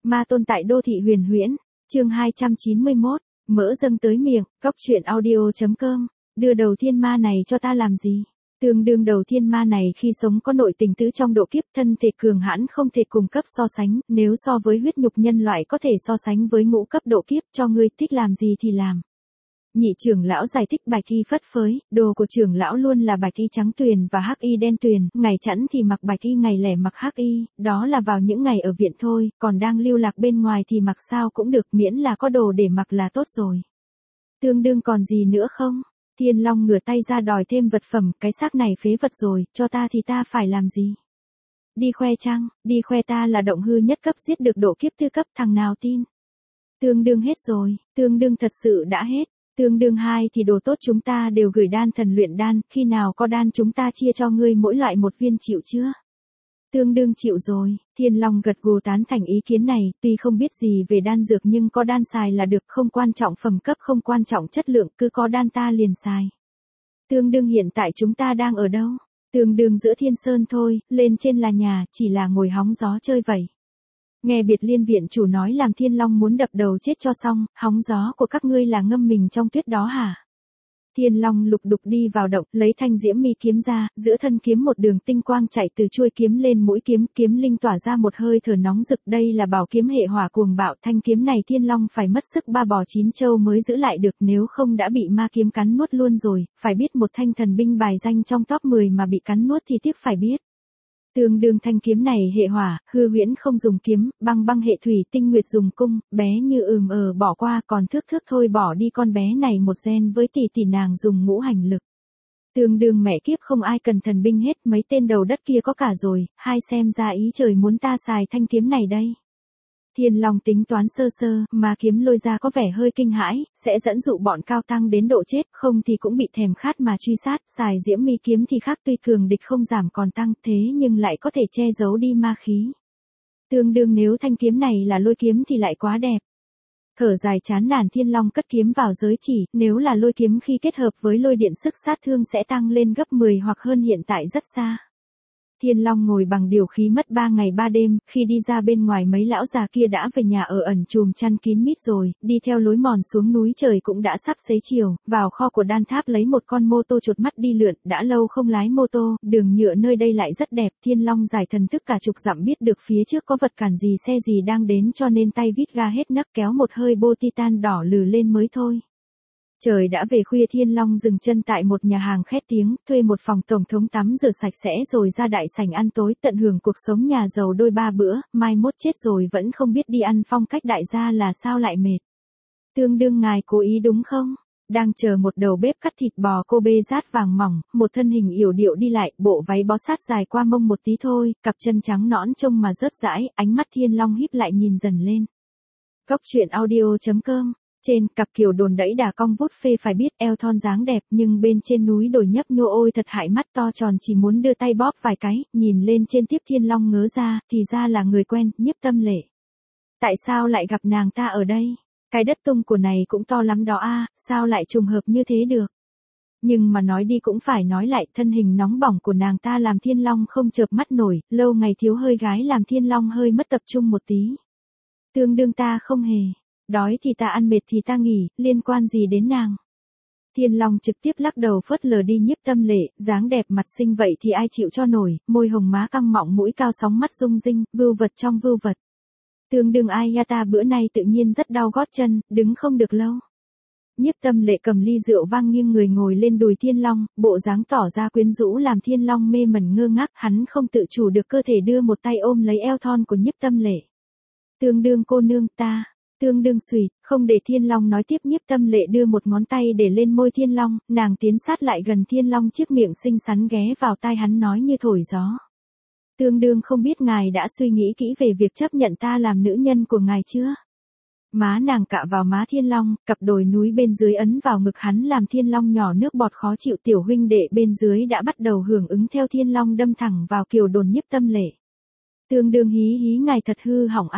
Ma tôn tại đô thị huyền huyễn, chương 291, mỡ dâng tới miệng, cóc truyện audio.com, đưa đầu thiên ma này cho ta làm gì? Tương đương đầu thiên ma này khi sống có nội tình tứ trong độ kiếp, thân thể cường hãn không thể cùng cấp so sánh, nếu so với huyết nhục nhân loại có thể so sánh với ngũ cấp độ kiếp, cho ngươi thích làm gì thì làm. Nhị trưởng lão giải thích bạch y phất phới, đồ của trưởng lão luôn là bạch y trắng tuyền và hắc y đen tuyền, ngày chẵn thì mặc bạch y, ngày lẻ mặc hắc y, đó là vào những ngày ở viện thôi, còn đang lưu lạc bên ngoài thì mặc sao cũng được, miễn là có đồ để mặc là tốt rồi. Tương đương còn gì nữa không? Thiên Long ngửa tay ra đòi thêm vật phẩm, cái xác này phế vật rồi, cho ta thì ta phải làm gì? Đi khoe chăng, đi khoe ta là động hư nhất cấp giết được độ kiếp tư cấp, thằng nào tin? Tương đương hết rồi, tương đương thật sự đã hết. Tương đương 2 thì đồ tốt chúng ta đều gửi đan thần luyện đan, khi nào có đan chúng ta chia cho ngươi mỗi loại một viên, chịu chưa? Tương đương chịu rồi, Thiên Long gật gù tán thành ý kiến này, tuy không biết gì về đan dược nhưng có đan xài là được, không quan trọng phẩm cấp, không quan trọng chất lượng, cứ có đan ta liền xài. Tương đương hiện tại chúng ta đang ở đâu? Tương đương giữa Thiên Sơn thôi, lên trên là nhà, chỉ là ngồi hóng gió chơi vậy. Nghe Biệt Liên viện chủ nói làm Thiên Long muốn đập đầu chết cho xong, hóng gió của các ngươi là ngâm mình trong tuyết đó hả? Thiên Long lục đục đi vào động, lấy thanh diễm mi kiếm ra, giữa thân kiếm một đường tinh quang chạy từ chuôi kiếm lên mũi kiếm, kiếm linh tỏa ra một hơi thở nóng rực, đây là bảo kiếm hệ hỏa cuồng bạo, thanh kiếm này Thiên Long phải mất sức 3 bò 9 trâu mới giữ lại được, nếu không đã bị ma kiếm cắn nuốt luôn rồi, phải biết một thanh thần binh bài danh trong top 10 mà bị cắn nuốt thì tiếc phải biết. Tương đương thanh kiếm này hệ hỏa, hư huyễn không dùng kiếm, băng hệ thủy, tinh nguyệt dùng cung, bé như bỏ qua, còn thước thôi bỏ đi, con bé này một gen với tỷ nàng dùng ngũ hành lực. Tương đương mẹ kiếp, không ai cần thần binh hết, mấy tên đầu đất kia có cả rồi, hai xem ra ý trời muốn ta xài thanh kiếm này đây. Thiên Long tính toán sơ sơ, mà kiếm lôi ra có vẻ hơi kinh hãi, sẽ dẫn dụ bọn cao tăng đến độ chết, không thì cũng bị thèm khát mà truy sát, xài diễm mi kiếm thì khác, tuy cường địch không giảm còn tăng, thế nhưng lại có thể che giấu đi ma khí. Tương đương nếu thanh kiếm này là lôi kiếm thì lại quá đẹp. Thở dài chán nản, Thiên Long cất kiếm vào giới chỉ, nếu là lôi kiếm khi kết hợp với lôi điện sức sát thương sẽ tăng lên gấp 10 hoặc hơn hiện tại rất xa. Thiên Long ngồi bằng điều khí mất 3 ngày 3 đêm, khi đi ra bên ngoài mấy lão già kia đã về nhà ở ẩn chùm chăn kín mít rồi, đi theo lối mòn xuống núi trời cũng đã sắp xế chiều, vào kho của đan tháp lấy một con mô tô chột mắt đi lượn, đã lâu không lái mô tô, đường nhựa nơi đây lại rất đẹp, Thiên Long giải thần thức cả chục dặm biết được phía trước có vật cản gì xe gì đang đến cho nên tay vít ga hết nấc kéo một hơi bô titan đỏ lừ lên mới thôi. Trời đã về khuya, Thiên Long dừng chân tại một nhà hàng khét tiếng, thuê một phòng tổng thống tắm rửa sạch sẽ rồi ra đại sảnh ăn tối, tận hưởng cuộc sống nhà giàu đôi ba bữa, mai mốt chết rồi vẫn không biết đi ăn phong cách đại gia là sao lại mệt. Tương đương ngài cố ý đúng không? Đang chờ một đầu bếp cắt thịt bò Kobe rát vàng mỏng, một thân hình yểu điệu đi lại, bộ váy bó sát dài qua mông một tí thôi, cặp chân trắng nõn trông mà rớt rãi, ánh mắt Thiên Long híp lại nhìn dần lên. Cóc truyện audio.com. Trên cặp kiều đồn đẫy đà cong vút phê, phải biết eo thon dáng đẹp nhưng bên trên núi đồi nhấp nhô ôi thật hại mắt, to tròn chỉ muốn đưa tay bóp vài cái, nhìn lên trên tiếp Thiên Long ngớ ra, thì ra là người quen, Nhiếp Tâm Lệ. Tại sao lại gặp nàng ta ở đây? Cái đất tung của này cũng to lắm đó a, sao lại trùng hợp như thế được? Nhưng mà nói đi cũng phải nói lại, thân hình nóng bỏng của nàng ta làm Thiên Long không chợp mắt nổi, lâu ngày thiếu hơi gái làm Thiên Long hơi mất tập trung một tí. Tương đương ta không hề. Đói thì ta ăn, mệt thì ta nghỉ, liên quan gì đến nàng? Thiên Long trực tiếp lắc đầu phớt lờ đi Nhiếp Tâm Lệ, dáng đẹp mặt xinh vậy thì ai chịu cho nổi, môi hồng má căng mọng mũi cao sóng mắt rung rinh, vưu vật trong vưu vật. Tương đương ai ya, ta bữa nay tự nhiên rất đau gót chân, đứng không được lâu. Nhiếp Tâm Lệ cầm ly rượu vang nghiêng người ngồi lên đùi Thiên Long, bộ dáng tỏ ra quyến rũ làm Thiên Long mê mẩn ngơ ngác, hắn không tự chủ được cơ thể đưa một tay ôm lấy eo thon của Nhiếp Tâm Lệ. Tương đương cô nương ta. Tương đương suyệt, không để Thiên Long nói tiếp, Nhiếp Tâm Lệ đưa một ngón tay để lên môi Thiên Long, nàng tiến sát lại gần Thiên Long, chiếc miệng xinh xắn ghé vào tai hắn nói như thổi gió. Tương đương không biết ngài đã suy nghĩ kỹ về việc chấp nhận ta làm nữ nhân của ngài chưa? Má nàng cạ vào má Thiên Long, cặp đồi núi bên dưới ấn vào ngực hắn làm Thiên Long nhỏ nước bọt khó chịu, tiểu huynh đệ bên dưới đã bắt đầu hưởng ứng theo Thiên Long đâm thẳng vào kiều đồn Nhiếp Tâm Lệ. Tương đương hí hí, ngài thật hư hỏng a.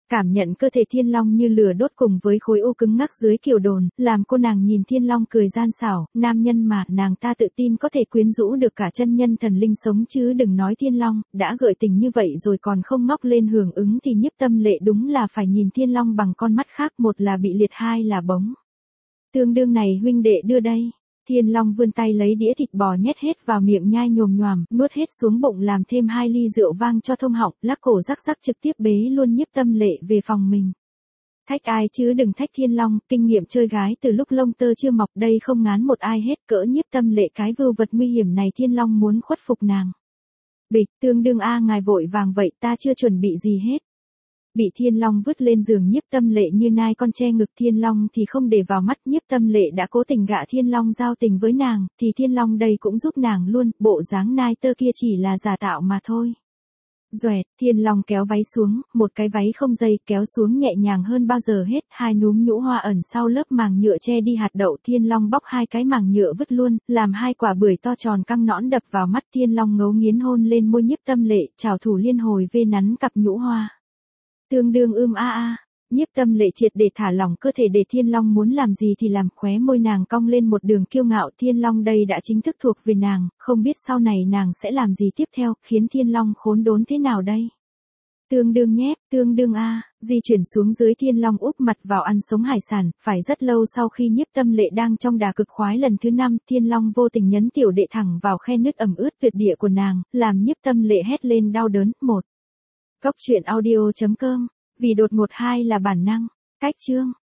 Cảm nhận cơ thể thiên long như lửa đốt cùng với khối u cứng ngắc dưới kiều đồn, làm cô nàng nhìn thiên long cười gian xảo, nam nhân mà, nàng ta tự tin có thể quyến rũ được cả chân nhân thần linh sống chứ đừng nói thiên long, đã gợi tình như vậy rồi còn không ngóc lên hưởng ứng thì Nhiếp Tâm Lệ đúng là phải nhìn thiên long bằng con mắt khác, một là bị liệt hai là bóng. Tương đương này huynh đệ đưa đây. Thiên long vươn tay lấy đĩa thịt bò nhét hết vào miệng nhai nhồm nhoàm, nuốt hết xuống bụng làm thêm 2 ly rượu vang cho thông họng, lắc cổ rắc rắc trực tiếp bế luôn Nhiếp Tâm Lệ về phòng mình. Thách ai chứ đừng thách thiên long, kinh nghiệm chơi gái từ lúc lông tơ chưa mọc đây không ngán một ai hết, cỡ Nhiếp Tâm Lệ cái vưu vật nguy hiểm này thiên long muốn khuất phục nàng. Bịch, tương đương a ngài vội vàng vậy ta chưa chuẩn bị gì hết. Bị thiên long vứt lên giường Nhiếp Tâm Lệ như nai con che ngực, thiên long thì không để vào mắt, Nhiếp Tâm Lệ đã cố tình gạ thiên long giao tình với nàng, thì thiên long đây cũng giúp nàng luôn, bộ dáng nai tơ kia chỉ là giả tạo mà thôi. Doẹt, thiên long kéo váy xuống, một cái váy không dây kéo xuống nhẹ nhàng hơn bao giờ hết, 2 núm nhũ hoa ẩn sau lớp màng nhựa che đi hạt đậu, thiên long bóc 2 cái màng nhựa vứt luôn, làm 2 quả bưởi to tròn căng nõn đập vào mắt, thiên long ngấu nghiến hôn lên môi Nhiếp Tâm Lệ, trảo thủ liên hồi vê nắn cặp nhũ hoa. Tương đương Nhiếp Tâm Lệ triệt để thả lỏng cơ thể để thiên long muốn làm gì thì làm, khóe môi nàng cong lên một đường kiêu ngạo, thiên long đây đã chính thức thuộc về nàng, không biết sau này nàng sẽ làm gì tiếp theo, khiến thiên long khốn đốn thế nào đây. Tương đương di chuyển xuống dưới thiên long úp mặt vào ăn sống hải sản, phải rất lâu sau khi Nhiếp Tâm Lệ đang trong đà cực khoái lần thứ 5, thiên long vô tình nhấn tiểu đệ thẳng vào khe nứt ẩm ướt tuyệt địa của nàng, làm Nhiếp Tâm Lệ hét lên đau đớn. Góc truyện audio.com, vì đột ngột 2 là bản năng. Cách chương